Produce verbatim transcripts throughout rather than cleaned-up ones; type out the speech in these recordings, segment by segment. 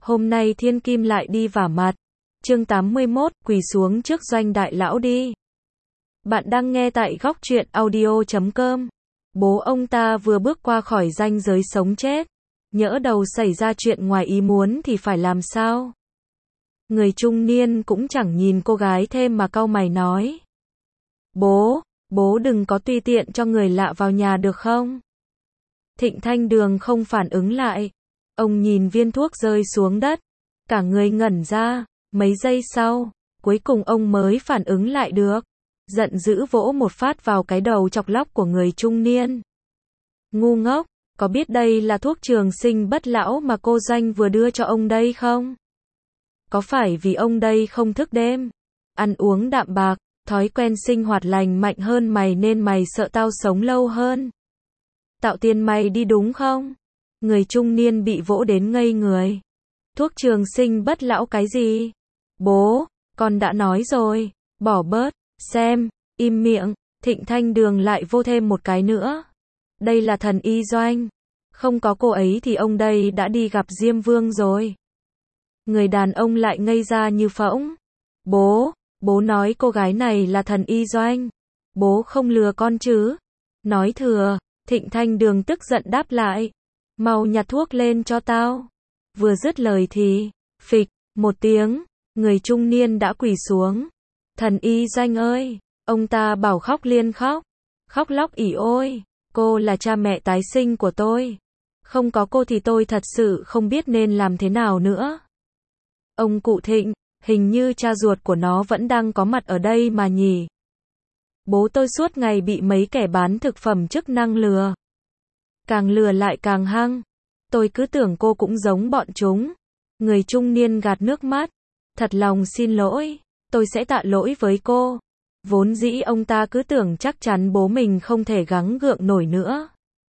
Hôm nay thiên kim lại đi vả mặt. Chương tám mươi mốt, quỳ xuống trước Doanh đại lão đi. Bạn đang nghe tại góc truyện audio chấm com. Bố ông ta vừa bước qua khỏi ranh giới sống chết. Nhỡ đầu xảy ra chuyện ngoài ý muốn thì phải làm sao? Người trung niên cũng chẳng nhìn cô gái thêm mà cau mày nói. Bố, bố đừng có tùy tiện cho người lạ vào nhà được không? Thịnh Thanh Đường không phản ứng lại. Ông nhìn viên thuốc rơi xuống đất. Cả người ngẩn ra. Mấy giây sau, cuối cùng ông mới phản ứng lại được. Giận dữ vỗ một phát vào cái đầu chọc lóc của người trung niên. Ngu ngốc, có biết đây là thuốc trường sinh bất lão mà cô Doanh vừa đưa cho ông đây không? Có phải vì ông đây không thức đêm, ăn uống đạm bạc, thói quen sinh hoạt lành mạnh hơn mày nên mày sợ tao sống lâu hơn? Tạo tiền mày đi đúng không? Người trung niên bị vỗ đến ngây người. Thuốc trường sinh bất lão cái gì? Bố, con đã nói rồi, bỏ bớt, xem, im miệng. Thịnh Thanh Đường lại vô thêm một cái nữa. Đây là thần y Doanh. Không có cô ấy thì ông đây đã đi gặp Diêm Vương rồi. Người đàn ông lại ngây ra như phỗng. Bố, bố nói cô gái này là thần y Doanh. Bố không lừa con chứ? Nói thừa. Thịnh Thanh Đường tức giận đáp lại. Mau nhặt thuốc lên cho tao. Vừa dứt lời thì, phịch, một tiếng, người trung niên đã quỳ xuống. Thần y Doanh ơi, ông ta bảo khóc liên khóc. Khóc lóc ỉ ôi, cô là cha mẹ tái sinh của tôi. Không có cô thì tôi thật sự không biết nên làm thế nào nữa. Ông cụ Thịnh, hình như cha ruột của nó vẫn đang có mặt ở đây mà nhỉ. Bố tôi suốt ngày bị mấy kẻ bán thực phẩm chức năng lừa. Càng lừa lại càng hăng. Tôi cứ tưởng cô cũng giống bọn chúng. Người trung niên gạt nước mắt. Thật lòng xin lỗi, tôi sẽ tạ lỗi với cô. Vốn dĩ ông ta cứ tưởng chắc chắn bố mình không thể gắng gượng nổi nữa.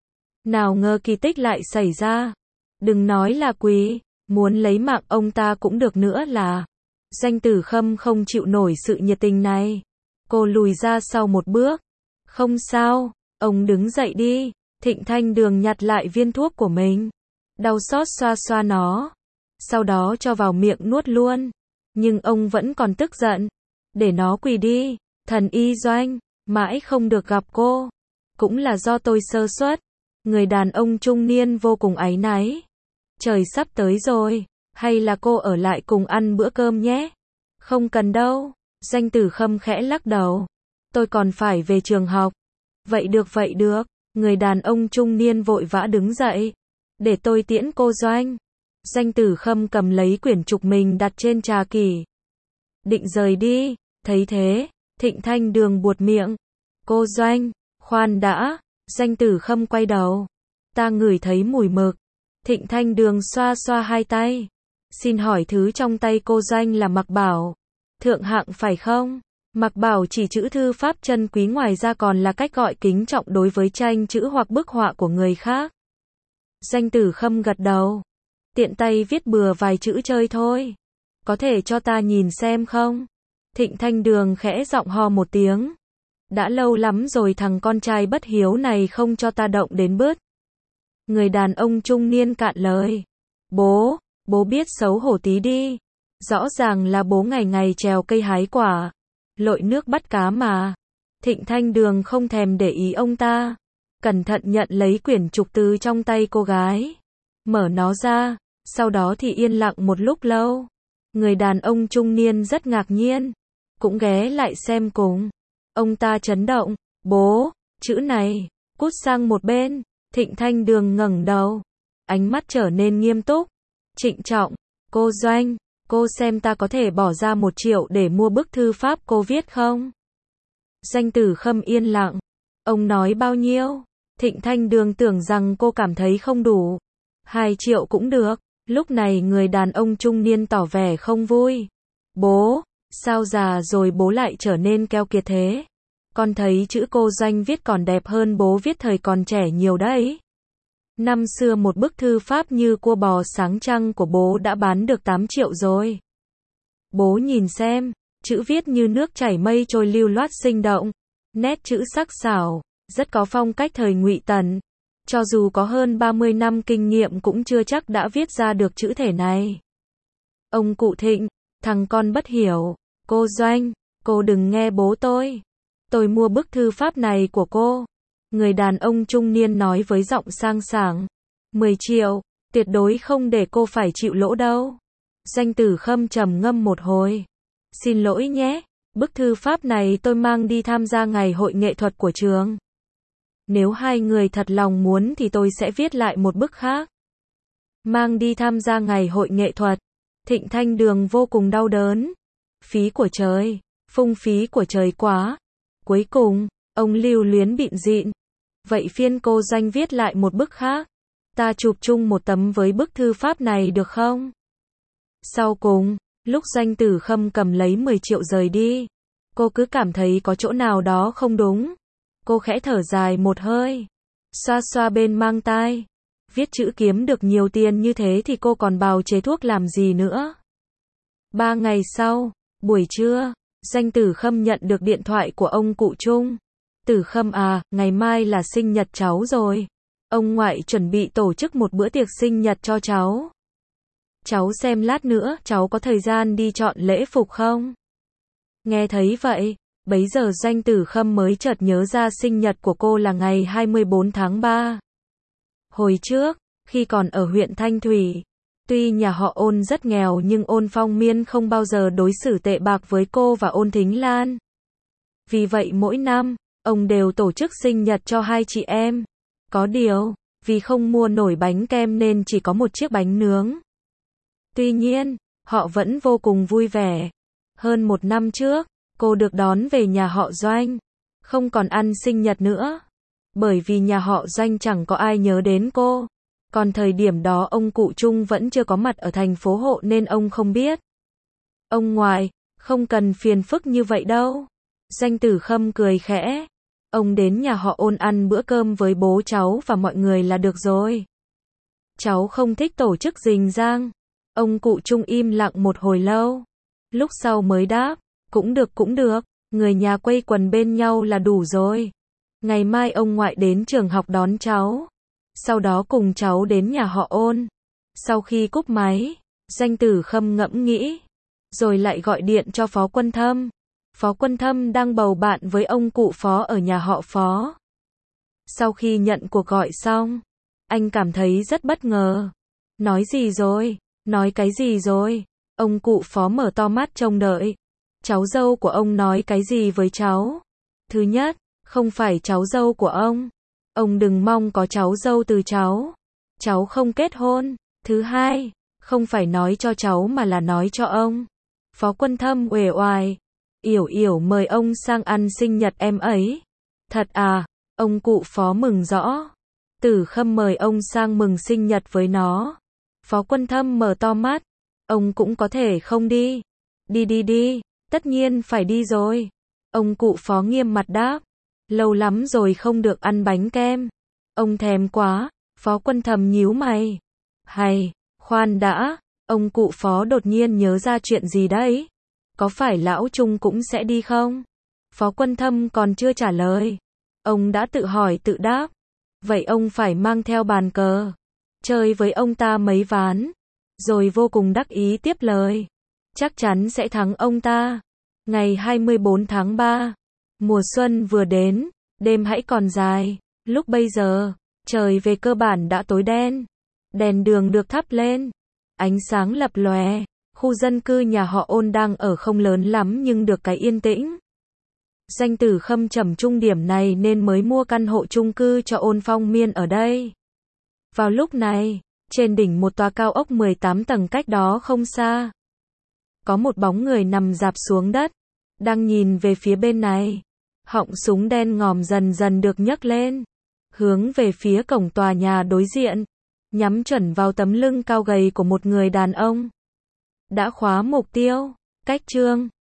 Nào ngờ kỳ tích lại xảy ra. Đừng nói là quỳ, muốn lấy mạng ông ta cũng được nữa là. Doanh Tử Khâm không chịu nổi sự nhiệt tình này. Cô lùi ra sau một bước. Không sao, ông đứng dậy đi. Thịnh Thanh Đường nhặt lại viên thuốc của mình. Đau xót xoa xoa nó. Sau đó cho vào miệng nuốt luôn. Nhưng ông vẫn còn tức giận. Để nó quỳ đi. Thần y Doanh, mãi không được gặp cô. Cũng là do tôi sơ suất. Người đàn ông trung niên vô cùng áy náy. Trời sắp tới rồi. Hay là cô ở lại cùng ăn bữa cơm nhé? Không cần đâu. Doanh Tử Khâm khẽ lắc đầu. Tôi còn phải về trường học. Vậy được vậy được. Người đàn ông trung niên vội vã đứng dậy. Để tôi tiễn cô Doanh. Doanh Tử Khâm cầm lấy quyển trục mình đặt trên trà kỷ. Định rời đi. Thấy thế, Thịnh Thanh Đường buột miệng. Cô Doanh, khoan đã. Doanh Tử Khâm quay đầu. Ta ngửi thấy mùi mực. Thịnh Thanh Đường xoa xoa hai tay. Xin hỏi thứ trong tay cô Doanh là Mạc Bảo. Thượng hạng phải không? Mạc Bảo chỉ chữ thư pháp chân quý, ngoài ra còn là cách gọi kính trọng đối với tranh chữ hoặc bức họa của người khác. Doanh Tử Khâm gật đầu. Tiện tay viết bừa vài chữ chơi thôi. Có thể cho ta nhìn xem không? Thịnh Thanh Đường khẽ giọng ho một tiếng. Đã lâu lắm rồi thằng con trai bất hiếu này không cho ta động đến bớt. Người đàn ông trung niên cạn lời. Bố, bố biết xấu hổ tí đi. Rõ ràng là bố ngày ngày trèo cây hái quả, lội nước bắt cá mà. Thịnh Thanh Đường không thèm để ý ông ta. Cẩn thận nhận lấy quyển trục từ trong tay cô gái. Mở nó ra, sau đó thì yên lặng một lúc lâu. Người đàn ông trung niên rất ngạc nhiên. Cũng ghé lại xem cùng. Ông ta chấn động. Bố, chữ này, cút sang một bên. Thịnh Thanh Đường ngẩng đầu. Ánh mắt trở nên nghiêm túc. Trịnh trọng. Cô Doanh, cô xem ta có thể bỏ ra một triệu để mua bức thư pháp cô viết không? Doanh Tử Khâm yên lặng. Ông nói bao nhiêu? Thịnh Thanh Đường tưởng rằng cô cảm thấy không đủ. Hai triệu cũng được. Lúc này người đàn ông trung niên tỏ vẻ không vui. Bố, sao già rồi bố lại trở nên keo kiệt thế? Con thấy chữ cô Doanh viết còn đẹp hơn bố viết thời còn trẻ nhiều đấy. Năm xưa một bức thư pháp như Cua Bò Sáng Trăng của bố đã bán được tám triệu rồi. Bố nhìn xem, chữ viết như nước chảy mây trôi lưu loát sinh động, nét chữ sắc sảo, rất có phong cách thời Ngụy Tần. Cho dù có hơn ba mươi năm kinh nghiệm cũng chưa chắc đã viết ra được chữ thể này. Ông cụ Thịnh, thằng con bất hiểu. Cô Doanh, cô đừng nghe bố tôi. Tôi mua bức thư pháp này của cô. Người đàn ông trung niên nói với giọng sang sảng. mười triệu, tuyệt đối không để cô phải chịu lỗ đâu. Doanh Tử Khâm trầm ngâm một hồi. Xin lỗi nhé, bức thư pháp này tôi mang đi tham gia ngày hội nghệ thuật của trường. Nếu hai người thật lòng muốn thì tôi sẽ viết lại một bức khác. Mang đi tham gia ngày hội nghệ thuật. Thịnh Thanh Đường vô cùng đau đớn. Phí của trời, phung phí của trời quá. Cuối cùng, ông lưu luyến bịn dịn. Vậy phiên cô Doanh viết lại một bức khác. Ta chụp chung một tấm với bức thư pháp này được không? Sau cùng, lúc Doanh Tử Khâm cầm lấy mười triệu rời đi, cô cứ cảm thấy có chỗ nào đó không đúng. Cô khẽ thở dài một hơi, xoa xoa bên mang tai. Viết chữ kiếm được nhiều tiền như thế thì cô còn bào chế thuốc làm gì nữa. Ba ngày sau, buổi trưa, Doanh Tử Khâm nhận được điện thoại của ông cụ Trung. Tử Khâm à, ngày mai là sinh nhật cháu rồi. Ông ngoại chuẩn bị tổ chức một bữa tiệc sinh nhật cho cháu. Cháu xem lát nữa, cháu có thời gian đi chọn lễ phục không? Nghe thấy vậy, bấy giờ Doanh Tử Khâm mới chợt nhớ ra sinh nhật của cô là ngày hai mươi bốn tháng ba. Hồi trước, khi còn ở huyện Thanh Thủy, tuy nhà họ Ôn rất nghèo nhưng Ôn Phong Miên không bao giờ đối xử tệ bạc với cô và Ôn Thính Lan. Vì vậy mỗi năm, ông đều tổ chức sinh nhật cho hai chị em. Có điều, vì không mua nổi bánh kem nên chỉ có một chiếc bánh nướng. Tuy nhiên, họ vẫn vô cùng vui vẻ. Hơn một năm trước, cô được đón về nhà họ Doanh. Không còn ăn sinh nhật nữa. Bởi vì nhà họ Doanh chẳng có ai nhớ đến cô. Còn thời điểm đó ông cụ Trung vẫn chưa có mặt ở thành phố Hộ nên ông không biết. Ông ngoại, không cần phiền phức như vậy đâu. Doanh Tử Khâm cười khẽ. Ông đến nhà họ Ôn ăn bữa cơm với bố cháu và mọi người là được rồi. Cháu không thích tổ chức rình rang. Ông cụ Trung im lặng một hồi lâu. Lúc sau mới đáp, cũng được cũng được, người nhà quây quần bên nhau là đủ rồi. Ngày mai ông ngoại đến trường học đón cháu. Sau đó cùng cháu đến nhà họ Ôn. Sau khi cúp máy, Doanh Tử Khâm ngẫm nghĩ. Rồi lại gọi điện cho Phó Quân Thâm. Phó Quân Thâm đang bầu bạn với ông cụ Phó ở nhà họ Phó. Sau khi nhận cuộc gọi xong, anh cảm thấy rất bất ngờ. Nói gì rồi? Nói cái gì rồi? Ông cụ Phó mở to mắt trông đợi. Cháu dâu của ông nói cái gì với cháu? Thứ nhất, không phải cháu dâu của ông. Ông đừng mong có cháu dâu từ cháu. Cháu không kết hôn. Thứ hai, không phải nói cho cháu mà là nói cho ông. Phó Quân Thâm uể oải. Yểu Yểu mời ông sang ăn sinh nhật em ấy. Thật à? Ông cụ Phó mừng rõ. Tử Khâm mời ông sang mừng sinh nhật với nó. Phó Quân Thâm mở to mắt. Ông cũng có thể không đi. Đi đi đi, tất nhiên phải đi rồi. Ông cụ Phó nghiêm mặt đáp. Lâu lắm rồi không được ăn bánh kem. Ông thèm quá. Phó Quân Thâm nhíu mày. Hay, khoan đã. Ông cụ Phó đột nhiên nhớ ra chuyện gì đấy. Có phải lão Trung cũng sẽ đi không? Phó Quân Thâm còn chưa trả lời. Ông đã tự hỏi tự đáp. Vậy ông phải mang theo bàn cờ. Chơi với ông ta mấy ván. Rồi vô cùng đắc ý tiếp lời. Chắc chắn sẽ thắng ông ta. Ngày hai mươi bốn tháng ba. Mùa xuân vừa đến. Đêm hãy còn dài. Lúc bây giờ, trời về cơ bản đã tối đen. Đèn đường được thắp lên. Ánh sáng lập lòe. Khu dân cư nhà họ Ôn đang ở không lớn lắm nhưng được cái yên tĩnh. Doanh Tử Khâm trầm trung điểm này nên mới mua căn hộ chung cư cho Ôn Phong Miên ở đây. Vào lúc này, trên đỉnh một tòa cao ốc mười tám tầng cách đó không xa, có một bóng người nằm rạp xuống đất, đang nhìn về phía bên này. Họng súng đen ngòm dần dần được nhấc lên, hướng về phía cổng tòa nhà đối diện, nhắm chuẩn vào tấm lưng cao gầy của một người đàn ông. Đã khóa mục tiêu, cách chương